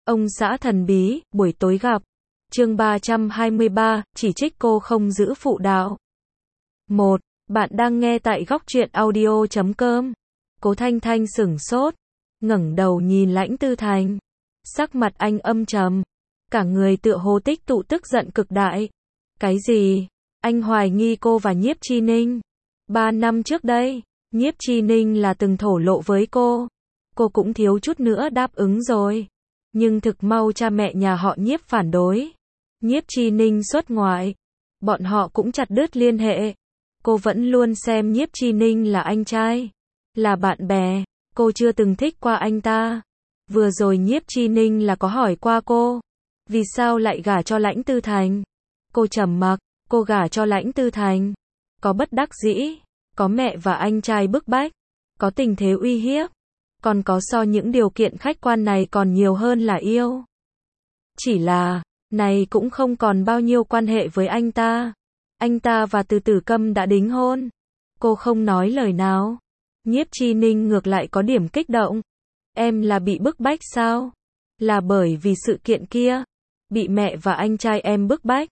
Ông xã thần bí, buổi tối gặp. Chương 323, chỉ trích cô không giữ phụ đạo. 1. Bạn đang nghe tại góc truyện audio.com. Cố Thanh Thanh sửng sốt, ngẩng đầu nhìn Lãnh Tư Thành. Sắc mặt anh âm trầm, cả người tựa hồ tích tụ tức giận cực đại. Cái gì? Anh hoài nghi cô và Nhiếp Chi Ninh. 3 năm trước đây, Nhiếp Chi Ninh là từng thổ lộ với cô. Cô cũng thiếu chút nữa đáp ứng rồi. Nhưng thực mau cha mẹ nhà họ Nhiếp phản đối. Nhiếp Chi Ninh xuất ngoại. Bọn họ cũng chặt đứt liên hệ. Cô vẫn luôn xem Nhiếp Chi Ninh là anh trai, là bạn bè. Cô chưa từng thích qua anh ta. Vừa rồi Nhiếp Chi Ninh là có hỏi qua cô, vì sao lại gả cho Lãnh Tư Thành. Cô trầm mặc. Cô gả cho Lãnh Tư Thành, có bất đắc dĩ, có mẹ và anh trai bức bách, có tình thế uy hiếp, còn có so những điều kiện khách quan này còn nhiều hơn là yêu. Chỉ là, này cũng không còn bao nhiêu quan hệ với anh ta. Anh ta và Từ Tử Câm đã đính hôn. Cô không nói lời nào. Nhiếp Chi Ninh ngược lại có điểm kích động. Em là bị bức bách sao? Là bởi vì sự kiện kia, bị mẹ và anh trai em bức bách?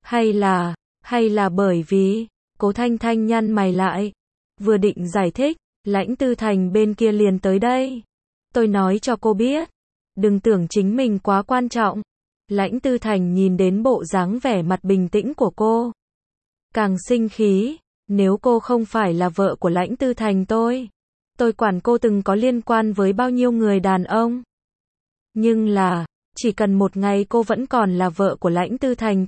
Hay là bởi vì, Cố Thanh Thanh nhăn mày lại. Vừa định giải thích, Lãnh Tư Thành bên kia liền tới đây. Tôi nói cho cô biết, đừng tưởng chính mình quá quan trọng. Lãnh Tư Thành nhìn đến bộ dáng vẻ mặt bình tĩnh của cô, càng sinh khí. Nếu cô không phải là vợ của Lãnh Tư Thành tôi quản cô từng có liên quan với bao nhiêu người đàn ông. Nhưng là, chỉ cần một ngày cô vẫn còn là vợ của Lãnh Tư Thành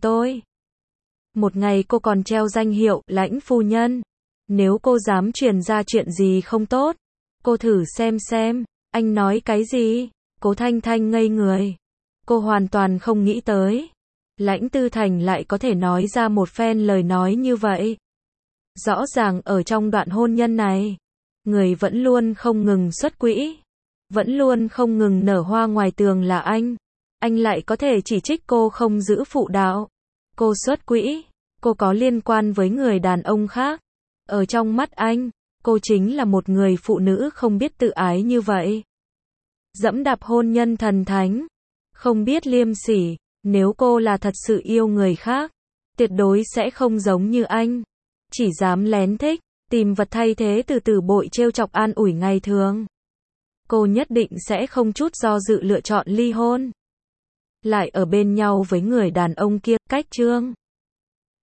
một ngày cô còn treo danh hiệu Lãnh phu nhân. Nếu cô dám truyền ra chuyện gì không tốt, cô thử xem. Anh nói cái gì? Cố Thanh Thanh ngây người. Cô hoàn toàn không nghĩ tới Lãnh Tư Thành lại có thể nói ra một phen lời nói như vậy. Rõ ràng ở trong đoạn hôn nhân này, người vẫn luôn không ngừng xuất quỹ, vẫn luôn không ngừng nở hoa ngoài tường là anh. Anh lại có thể chỉ trích cô không giữ phụ đạo. Cô xuất quỹ, cô có liên quan với người đàn ông khác. Ở trong mắt anh, cô chính là một người phụ nữ không biết tự ái như vậy. Dẫm đạp hôn nhân thần thánh, không biết liêm sỉ. Nếu cô là thật sự yêu người khác, tuyệt đối sẽ không giống như anh, chỉ dám lén thích, tìm vật thay thế từ bội trêu chọc an ủi ngày thường. Cô nhất định sẽ không chút do dự lựa chọn ly hôn, lại ở bên nhau với người đàn ông kia. Cách Trương